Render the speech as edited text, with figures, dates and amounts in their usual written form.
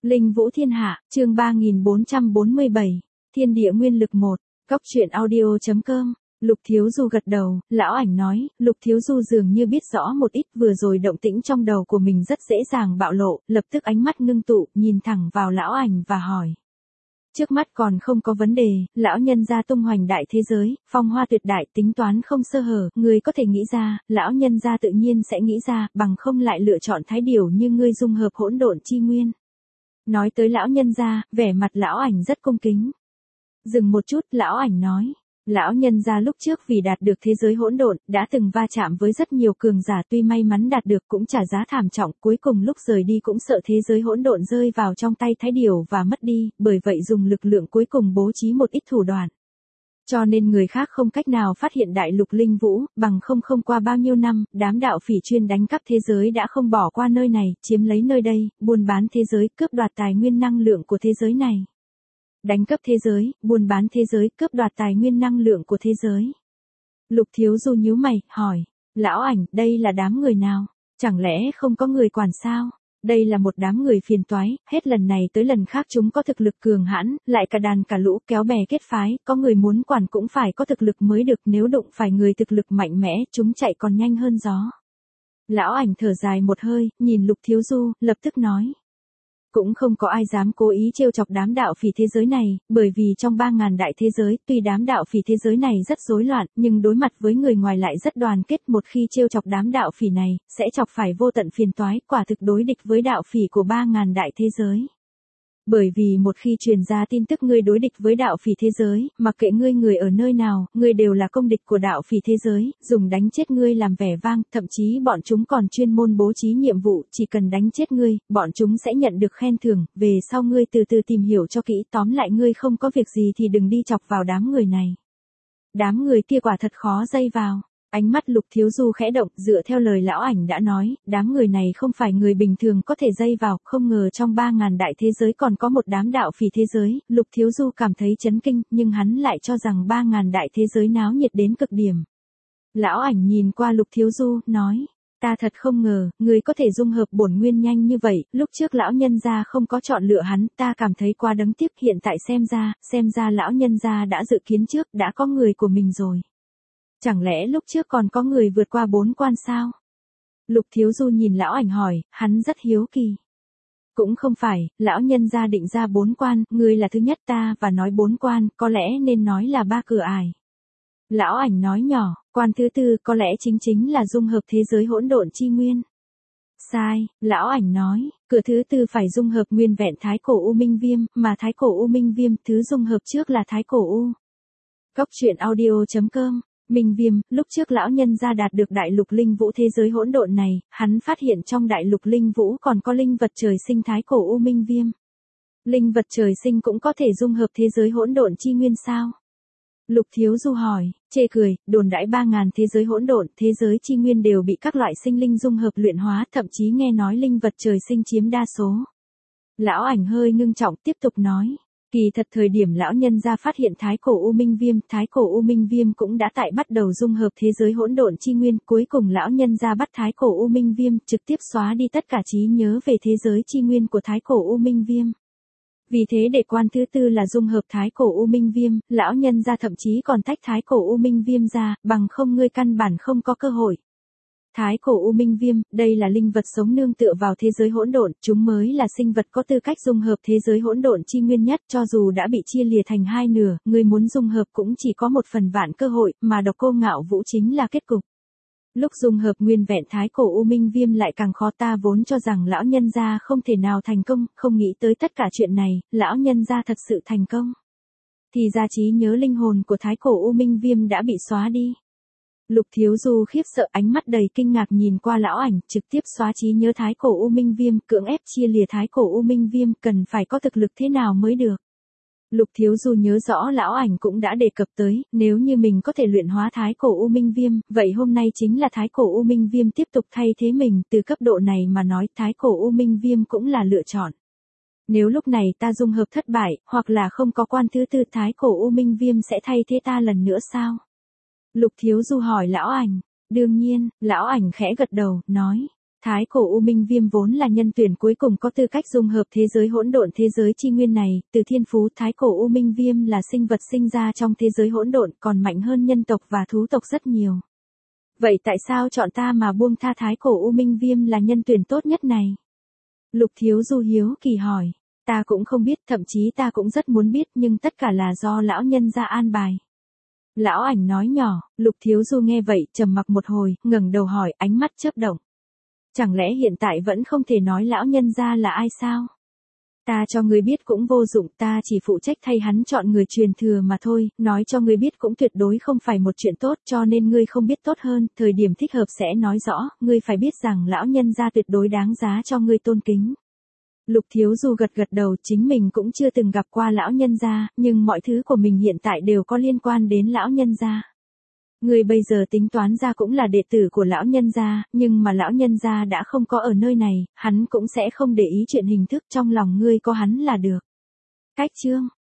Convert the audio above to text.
Linh Vũ Thiên Hạ, chương 3447, Thiên Địa Nguyên Lực 1, Cóc truyện audio.com. Lục Thiếu Du gật đầu, lão ảnh nói, Lục Thiếu Du dường như biết rõ một ít, vừa rồi động tĩnh trong đầu của mình rất dễ dàng bạo lộ, lập tức ánh mắt ngưng tụ, nhìn thẳng vào lão ảnh và hỏi. Trước mắt còn không có vấn đề, lão nhân gia tung hoành đại thế giới, phong hoa tuyệt đại, tính toán không sơ hở, người có thể nghĩ ra, lão nhân gia tự nhiên sẽ nghĩ ra, bằng không lại lựa chọn thái điểu như ngươi dung hợp hỗn độn chi nguyên. Nói tới lão nhân gia, vẻ mặt lão ảnh rất cung kính. Dừng một chút, lão ảnh nói. Lão nhân gia lúc trước vì đạt được thế giới hỗn độn, đã từng va chạm với rất nhiều cường giả, tuy may mắn đạt được cũng trả giá thảm trọng, cuối cùng lúc rời đi cũng sợ thế giới hỗn độn rơi vào trong tay thái điểu và mất đi, bởi vậy dùng lực lượng cuối cùng bố trí một ít thủ đoạn. Cho nên người khác không cách nào phát hiện đại lục linh vũ, bằng không qua bao nhiêu năm, đám đạo phỉ chuyên đánh cắp thế giới đã không bỏ qua nơi này, chiếm lấy nơi đây, buôn bán thế giới, cướp đoạt tài nguyên năng lượng của thế giới này. Đánh cắp thế giới, buôn bán thế giới, cướp đoạt tài nguyên năng lượng của thế giới. Lục Thiếu Du nhíu mày, hỏi, lão ảnh, đây là đám người nào? Chẳng lẽ không có người quản sao? Đây là một đám người phiền toái, hết lần này tới lần khác chúng có thực lực cường hãn, lại cả đàn cả lũ kéo bè kết phái, có người muốn quản cũng phải có thực lực mới được, nếu đụng phải người thực lực mạnh mẽ, chúng chạy còn nhanh hơn gió. Lão ảnh thở dài một hơi, nhìn Lục Thiếu Du, lập tức nói. Cũng không có ai dám cố ý trêu chọc đám đạo phỉ thế giới này, bởi vì trong 3.000 đại thế giới, tuy đám đạo phỉ thế giới này rất rối loạn, nhưng đối mặt với người ngoài lại rất đoàn kết, một khi trêu chọc đám đạo phỉ này, sẽ chọc phải vô tận phiền toái, quả thực đối địch với đạo phỉ của 3.000 đại thế giới. Bởi vì một khi truyền ra tin tức ngươi đối địch với đạo phỉ thế giới, mặc kệ ngươi người ở nơi nào, ngươi đều là công địch của đạo phỉ thế giới, dùng đánh chết ngươi làm vẻ vang, thậm chí bọn chúng còn chuyên môn bố trí nhiệm vụ, chỉ cần đánh chết ngươi, bọn chúng sẽ nhận được khen thưởng, về sau ngươi từ từ tìm hiểu cho kỹ, tóm lại ngươi không có việc gì thì đừng đi chọc vào đám người này. Đám người kia quả thật khó dây vào. Ánh mắt Lục Thiếu Du khẽ động, dựa theo lời lão ảnh đã nói, đám người này không phải người bình thường có thể dây vào, không ngờ trong 3.000 đại thế giới còn có một đám đạo phỉ thế giới, Lục Thiếu Du cảm thấy chấn kinh, nhưng hắn lại cho rằng 3.000 đại thế giới náo nhiệt đến cực điểm. Lão ảnh nhìn qua Lục Thiếu Du, nói, ta thật không ngờ, người có thể dung hợp bổn nguyên nhanh như vậy, lúc trước lão nhân gia không có chọn lựa hắn, ta cảm thấy quá đáng tiếc, hiện tại xem ra lão nhân gia đã dự kiến trước, đã có người của mình rồi. Chẳng lẽ lúc trước còn có người vượt qua 4 quan sao? Lục Thiếu Du nhìn lão ảnh hỏi, hắn rất hiếu kỳ. Cũng không phải, lão nhân gia định ra 4 quan, ngươi là thứ nhất ta và nói 4 quan, có lẽ nên nói là 3 cửa ải. Lão ảnh nói nhỏ, quan thứ tư có lẽ chính là dung hợp thế giới hỗn độn chi nguyên. Sai, lão ảnh nói, cửa thứ tư phải dung hợp nguyên vẹn thái cổ u minh viêm, mà thái cổ u minh viêm thứ dung hợp trước là thái cổ u. Cóc truyện audio.com. Minh Viêm, lúc trước lão nhân gia đạt được đại lục linh vũ thế giới hỗn độn này, hắn phát hiện trong đại lục linh vũ còn có linh vật trời sinh thái cổ u minh viêm. Linh vật trời sinh cũng có thể dung hợp thế giới hỗn độn chi nguyên sao? Lục Thiếu Du hỏi, chê cười, đồn đãi 3.000 thế giới hỗn độn, thế giới chi nguyên đều bị các loại sinh linh dung hợp luyện hóa, thậm chí nghe nói linh vật trời sinh chiếm đa số. Lão ảnh hơi ngưng trọng tiếp tục nói. Kỳ thật thời điểm lão nhân gia phát hiện thái cổ u minh viêm cũng đã tại bắt đầu dung hợp thế giới hỗn độn chi nguyên, cuối cùng lão nhân gia bắt thái cổ u minh viêm, trực tiếp xóa đi tất cả trí nhớ về thế giới chi nguyên của thái cổ u minh viêm. Vì thế để quan thứ tư là dung hợp thái cổ u minh viêm, lão nhân gia thậm chí còn tách thái cổ u minh viêm ra, bằng không ngươi căn bản không có cơ hội. Thái cổ u minh viêm, đây là linh vật sống nương tựa vào thế giới hỗn độn, chúng mới là sinh vật có tư cách dung hợp thế giới hỗn độn chi nguyên nhất, cho dù đã bị chia lìa thành hai nửa, người muốn dung hợp cũng chỉ có 1/1000 cơ hội, mà Độc Cô Ngạo Vũ chính là kết cục. Lúc dung hợp nguyên vẹn thái cổ u minh viêm lại càng khó, ta vốn cho rằng lão nhân gia không thể nào thành công, không nghĩ tới tất cả chuyện này, lão nhân gia thật sự thành công. Thì ra trí nhớ linh hồn của thái cổ u minh viêm đã bị xóa đi. Lục Thiếu Du khiếp sợ, ánh mắt đầy kinh ngạc nhìn qua lão ảnh, trực tiếp xóa trí nhớ thái cổ u minh viêm, cưỡng ép chia lìa thái cổ u minh viêm, cần phải có thực lực thế nào mới được. Lục Thiếu Du nhớ rõ lão ảnh cũng đã đề cập tới, nếu như mình có thể luyện hóa thái cổ u minh viêm, vậy hôm nay chính là thái cổ u minh viêm tiếp tục thay thế mình, từ cấp độ này mà nói, thái cổ u minh viêm cũng là lựa chọn. Nếu lúc này ta dung hợp thất bại, hoặc là không có quan thứ tư, thái cổ u minh viêm sẽ thay thế ta lần nữa sao? Lục Thiếu Du hỏi lão ảnh. Đương nhiên, lão ảnh khẽ gật đầu, nói. Thái cổ U Minh Viêm vốn là nhân tuyển cuối cùng có tư cách dung hợp thế giới hỗn độn thế giới chi nguyên này, từ thiên phú Thái cổ U Minh Viêm là sinh vật sinh ra trong thế giới hỗn độn còn mạnh hơn nhân tộc và thú tộc rất nhiều. Vậy tại sao chọn ta mà buông tha Thái cổ U Minh Viêm là nhân tuyển tốt nhất này? Lục Thiếu Du hiếu kỳ hỏi. Ta cũng không biết, thậm chí ta cũng rất muốn biết nhưng tất cả là do lão nhân gia an bài. Lão ảnh nói nhỏ, Lục Thiếu Du nghe vậy trầm mặc một hồi, ngẩng đầu hỏi, ánh mắt chớp động. Chẳng lẽ hiện tại vẫn không thể nói lão nhân gia là ai sao? Ta cho ngươi biết cũng vô dụng, ta chỉ phụ trách thay hắn chọn người truyền thừa mà thôi, nói cho ngươi biết cũng tuyệt đối không phải một chuyện tốt cho nên ngươi không biết tốt hơn, thời điểm thích hợp sẽ nói rõ, ngươi phải biết rằng lão nhân gia tuyệt đối đáng giá cho ngươi tôn kính. Lục Thiếu Du gật gật đầu, chính mình cũng chưa từng gặp qua lão nhân gia, nhưng mọi thứ của mình hiện tại đều có liên quan đến lão nhân gia. Ngươi bây giờ tính toán ra cũng là đệ tử của lão nhân gia, nhưng mà lão nhân gia đã không có ở nơi này, hắn cũng sẽ không để ý chuyện hình thức, trong lòng ngươi có hắn là được. Cách chương